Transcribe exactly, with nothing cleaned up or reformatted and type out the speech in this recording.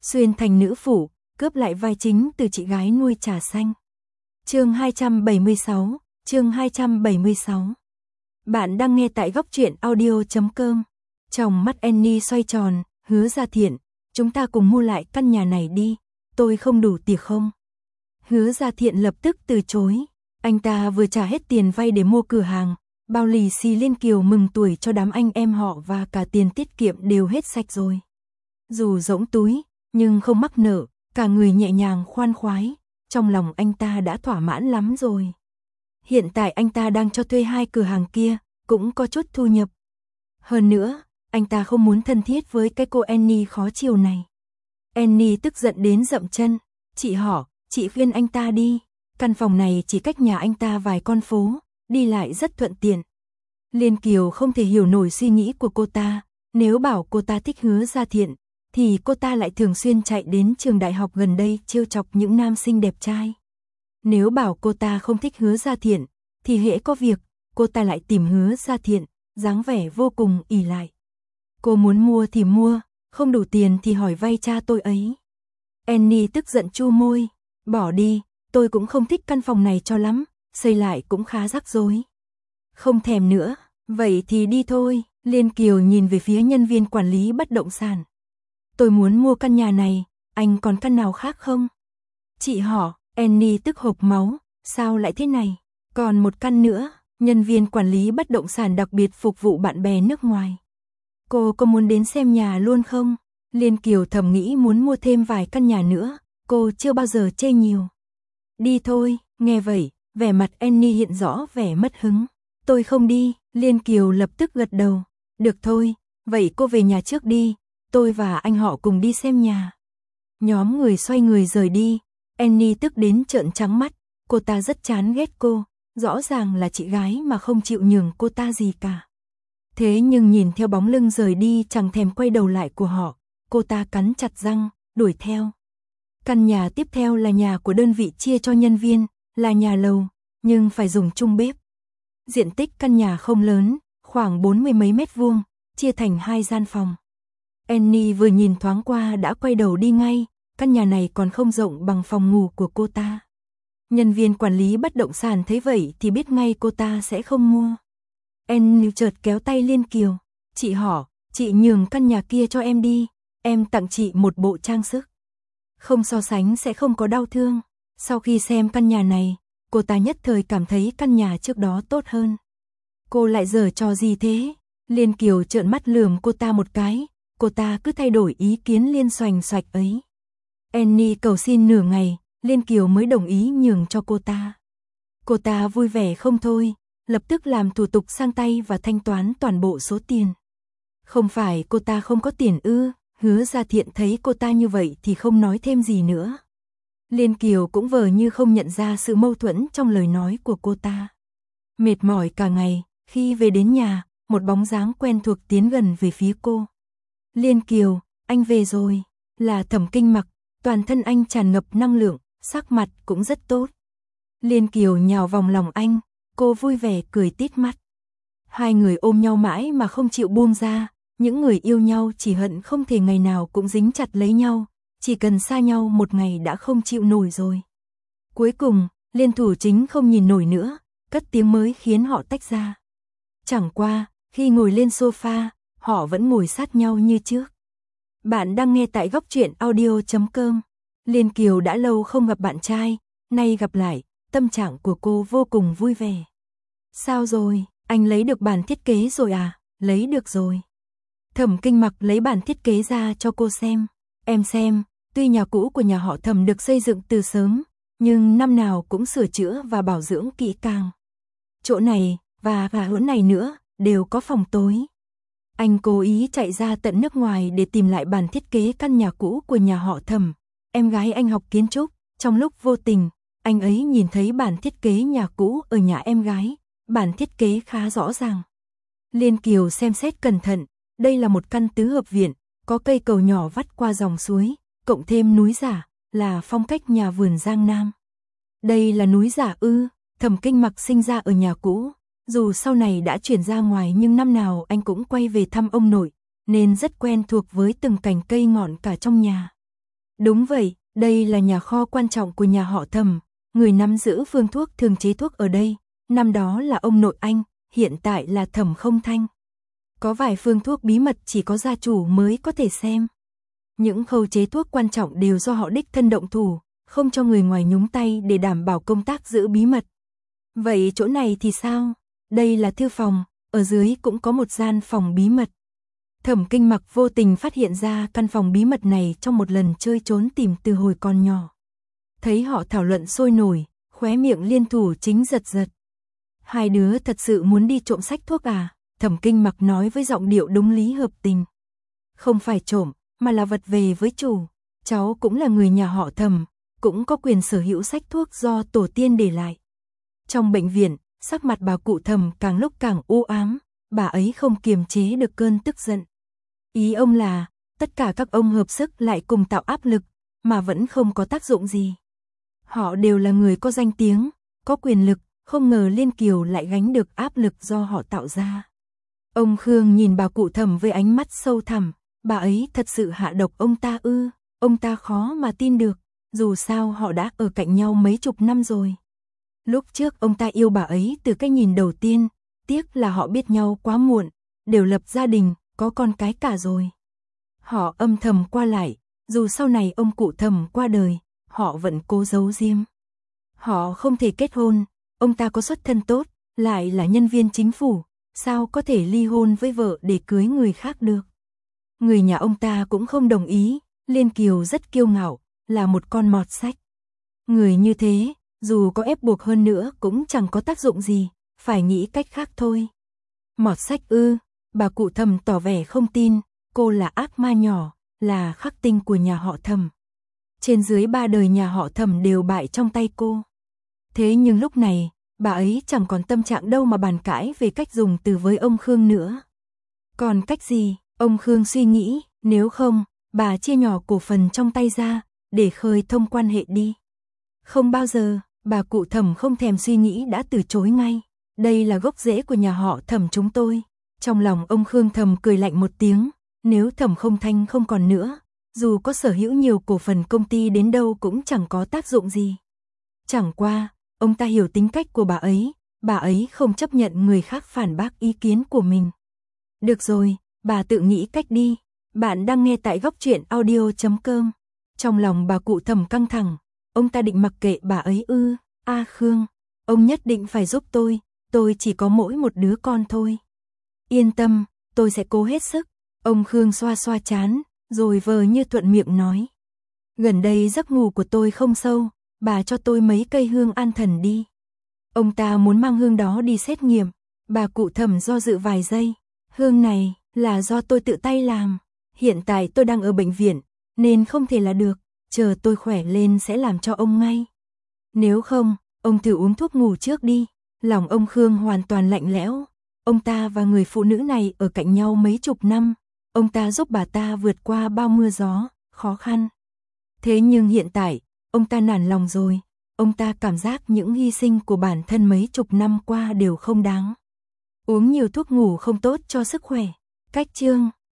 xuyên thành nữ phủ, cướp lại vai chính từ chị gái nuôi trà xanh. Chương hai trăm bảy mươi sáu, chương hai trăm bảy mươi sáu. Bạn đang nghe tại góc truyện audio chấm com. Trong mắt Annie xoay tròn, Hứa Gia Thiện, chúng ta cùng mua lại căn nhà này đi, tôi không đủ tiền không? Hứa Gia Thiện lập tức từ chối, anh ta vừa trả hết tiền vay để mua cửa hàng, bao lì xì Liên Kiều mừng tuổi cho đám anh em họ và cả tiền tiết kiệm đều hết sạch rồi. Dù rỗng túi, nhưng không mắc nợ, cả người nhẹ nhàng khoan khoái, trong lòng anh ta đã thỏa mãn lắm rồi. Hiện tại anh ta đang cho thuê hai cửa hàng kia, cũng có chút thu nhập. Hơn nữa, anh ta không muốn thân thiết với cái cô Annie khó chiều này. Annie tức giận đến dậm chân, chị họ, chị khuyên anh ta đi, căn phòng này chỉ cách nhà anh ta vài con phố, đi lại rất thuận tiện. Liên Kiều không thể hiểu nổi suy nghĩ của cô ta, nếu bảo cô ta thích Hứa Gia Thiện, thì cô ta lại thường xuyên chạy đến trường đại học gần đây trêu chọc những nam sinh đẹp trai. Nếu bảo cô ta không thích Hứa Gia Thiện, thì hễ có việc, cô ta lại tìm Hứa Gia Thiện, dáng vẻ vô cùng ỷ lại. Cô muốn mua thì mua, không đủ tiền thì hỏi vay cha tôi ấy. Annie tức giận chu môi, bỏ đi, tôi cũng không thích căn phòng này cho lắm, xây lại cũng khá rắc rối. Không thèm nữa, vậy thì đi thôi. Liên Kiều nhìn về phía nhân viên quản lý bất động sản. Tôi muốn mua căn nhà này, anh còn căn nào khác không? Chị họ, Annie tức hộc máu, sao lại thế này? Còn một căn nữa, nhân viên quản lý bất động sản đặc biệt phục vụ bạn bè nước ngoài. Cô có muốn đến xem nhà luôn không? Liên Kiều thầm nghĩ muốn mua thêm vài căn nhà nữa, cô chưa bao giờ chê nhiều. Đi thôi, nghe vậy, vẻ mặt Annie hiện rõ vẻ mất hứng. Tôi không đi, Liên Kiều lập tức gật đầu. Được thôi, vậy cô về nhà trước đi, tôi và anh họ cùng đi xem nhà. Nhóm người xoay người rời đi, Annie tức đến trợn trắng mắt, cô ta rất chán ghét cô, rõ ràng là chị gái mà không chịu nhường cô ta gì cả. Thế nhưng nhìn theo bóng lưng rời đi chẳng thèm quay đầu lại của họ, cô ta cắn chặt răng, đuổi theo. Căn nhà tiếp theo là nhà của đơn vị chia cho nhân viên, là nhà lầu, nhưng phải dùng chung bếp. Diện tích căn nhà không lớn, khoảng bốn mươi mấy mét vuông, chia thành hai gian phòng. Annie vừa nhìn thoáng qua đã quay đầu đi ngay, căn nhà này còn không rộng bằng phòng ngủ của cô ta. Nhân viên quản lý bất động sản thấy vậy thì biết ngay cô ta sẽ không mua. Annie chợt kéo tay Liên Kiều, chị họ, chị nhường căn nhà kia cho em đi, em tặng chị một bộ trang sức. Không so sánh sẽ không có đau thương. Sau khi xem căn nhà này, cô ta nhất thời cảm thấy căn nhà trước đó tốt hơn. Cô lại giở trò gì thế? Liên Kiều trợn mắt lườm cô ta một cái, cô ta cứ thay đổi ý kiến liên xoành xoạch ấy. Annie cầu xin nửa ngày, Liên Kiều mới đồng ý nhường cho cô ta. Cô ta vui vẻ không thôi, lập tức làm thủ tục sang tay và thanh toán toàn bộ số tiền. Không phải cô ta không có tiền ư? Hứa Gia Thiện thấy cô ta như vậy thì không nói thêm gì nữa. Liên Kiều cũng vờ như không nhận ra sự mâu thuẫn trong lời nói của cô ta. Mệt mỏi cả ngày, khi về đến nhà, một bóng dáng quen thuộc tiến gần về phía cô. Liên Kiều, anh về rồi, là Thẩm Kinh Mặc, toàn thân anh tràn ngập năng lượng, sắc mặt cũng rất tốt. Liên Kiều nhào vòng lòng anh, cô vui vẻ cười tít mắt. Hai người ôm nhau mãi mà không chịu buông ra, những người yêu nhau chỉ hận không thể ngày nào cũng dính chặt lấy nhau, chỉ cần xa nhau một ngày đã không chịu nổi rồi. Cuối cùng, Liên Thủ Chính không nhìn nổi nữa, cất tiếng mới khiến họ tách ra. Chẳng qua, khi ngồi lên sofa, họ vẫn ngồi sát nhau như trước. Bạn đang nghe tại góc truyện audio chấm com. Liên Kiều đã lâu không gặp bạn trai, nay gặp lại, tâm trạng của cô vô cùng vui vẻ. Sao rồi, anh lấy được bản thiết kế rồi à? Lấy được rồi. Thẩm Kinh Mặc lấy bản thiết kế ra cho cô xem. Em xem, tuy nhà cũ của nhà họ Thẩm được xây dựng từ sớm, nhưng năm nào cũng sửa chữa và bảo dưỡng kỹ càng. Chỗ này, và cả chỗ này nữa, đều có phòng tối. Anh cố ý chạy ra tận nước ngoài để tìm lại bản thiết kế căn nhà cũ của nhà họ Thẩm. Em gái anh học kiến trúc, trong lúc vô tình, anh ấy nhìn thấy bản thiết kế nhà cũ ở nhà em gái, bản thiết kế khá rõ ràng. Liên Kiều xem xét cẩn thận, đây là một căn tứ hợp viện, có cây cầu nhỏ vắt qua dòng suối, cộng thêm núi giả, là phong cách nhà vườn Giang Nam. Đây là núi giả ư? Thẩm Kinh Mặc sinh ra ở nhà cũ, dù sau này đã chuyển ra ngoài nhưng năm nào anh cũng quay về thăm ông nội, nên rất quen thuộc với từng cành cây ngọn cả trong nhà. Đúng vậy, đây là nhà kho quan trọng của nhà họ Thẩm, người nắm giữ phương thuốc thường chế thuốc ở đây, năm đó là ông nội anh, hiện tại là Thẩm Không Thanh. Có vài phương thuốc bí mật chỉ có gia chủ mới có thể xem. Những khâu chế thuốc quan trọng đều do họ đích thân động thủ, không cho người ngoài nhúng tay để đảm bảo công tác giữ bí mật. Vậy chỗ này thì sao? Đây là thư phòng, ở dưới cũng có một gian phòng bí mật. Thẩm Kinh Mặc vô tình phát hiện ra căn phòng bí mật này trong một lần chơi trốn tìm từ hồi còn nhỏ. Thấy họ thảo luận sôi nổi, khóe miệng liên thủ chính giật giật. Hai đứa thật sự muốn đi trộm sách thuốc à? Thẩm Kinh Mặc nói với giọng điệu đúng lý hợp tình. Không phải trộm, mà là vật về với chủ. Cháu cũng là người nhà họ Thẩm, cũng có quyền sở hữu sách thuốc do tổ tiên để lại. Trong bệnh viện, sắc mặt bà cụ Thẩm càng lúc càng u ám, bà ấy không kiềm chế được cơn tức giận. Ý ông là, tất cả các ông hợp sức lại cùng tạo áp lực, mà vẫn không có tác dụng gì. Họ đều là người có danh tiếng, có quyền lực, không ngờ Liên Kiều lại gánh được áp lực do họ tạo ra. Ông Khương nhìn bà cụ Thẩm với ánh mắt sâu thẳm, bà ấy thật sự hạ độc ông ta ư? Ông ta khó mà tin được, dù sao họ đã ở cạnh nhau mấy chục năm rồi. Lúc trước ông ta yêu bà ấy từ cái nhìn đầu tiên, tiếc là họ biết nhau quá muộn, đều lập gia đình, có con cái cả rồi. Họ âm thầm qua lại, dù sau này ông cụ Thẩm qua đời, họ vẫn cố giấu giếm. Họ không thể kết hôn, ông ta có xuất thân tốt, lại là nhân viên chính phủ, sao có thể ly hôn với vợ để cưới người khác được. Người nhà ông ta cũng không đồng ý, Liên Kiều rất kiêu ngạo, là một con mọt sách. Người như thế, dù có ép buộc hơn nữa cũng chẳng có tác dụng gì, phải nghĩ cách khác thôi. Mọt sách ư? Bà cụ Thẩm tỏ vẻ không tin, cô là ác ma nhỏ, là khắc tinh của nhà họ Thẩm. Trên dưới ba đời nhà họ Thẩm đều bại trong tay cô. Thế nhưng lúc này, bà ấy chẳng còn tâm trạng đâu mà bàn cãi về cách dùng từ với ông Khương nữa. Còn cách gì? Ông Khương suy nghĩ, nếu không, bà chia nhỏ cổ phần trong tay ra, để khơi thông quan hệ đi. Không bao giờ, bà cụ Thẩm không thèm suy nghĩ đã từ chối ngay. Đây là gốc rễ của nhà họ Thẩm chúng tôi. Trong lòng ông Khương thầm cười lạnh một tiếng, nếu Thẩm Không Thanh không còn nữa, dù có sở hữu nhiều cổ phần công ty đến đâu cũng chẳng có tác dụng gì. Chẳng qua, ông ta hiểu tính cách của bà ấy, bà ấy không chấp nhận người khác phản bác ý kiến của mình. Được rồi, bà tự nghĩ cách đi. Bạn đang nghe tại góc truyện audio chấm com. Trong lòng bà cụ Thẩm căng thẳng, ông ta định mặc kệ bà ấy ư? A à Khương, ông nhất định phải giúp tôi, tôi chỉ có mỗi một đứa con thôi. Yên tâm, tôi sẽ cố hết sức. Ông Khương xoa xoa trán, rồi vờ như thuận miệng nói. Gần đây giấc ngủ của tôi không sâu, bà cho tôi mấy cây hương an thần đi. Ông ta muốn mang hương đó đi xét nghiệm, bà cụ Thẩm do dự vài giây. Hương này là do tôi tự tay làm, hiện tại tôi đang ở bệnh viện, nên không thể là được, chờ tôi khỏe lên sẽ làm cho ông ngay. Nếu không, ông thử uống thuốc ngủ trước đi. Lòng ông Khương hoàn toàn lạnh lẽo. Ông ta và người phụ nữ này ở cạnh nhau mấy chục năm, ông ta giúp bà ta vượt qua bao mưa gió, khó khăn. Thế nhưng hiện tại, ông ta nản lòng rồi, ông ta cảm giác những hy sinh của bản thân mấy chục năm qua đều không đáng. Uống nhiều thuốc ngủ không tốt cho sức khỏe. Cách chương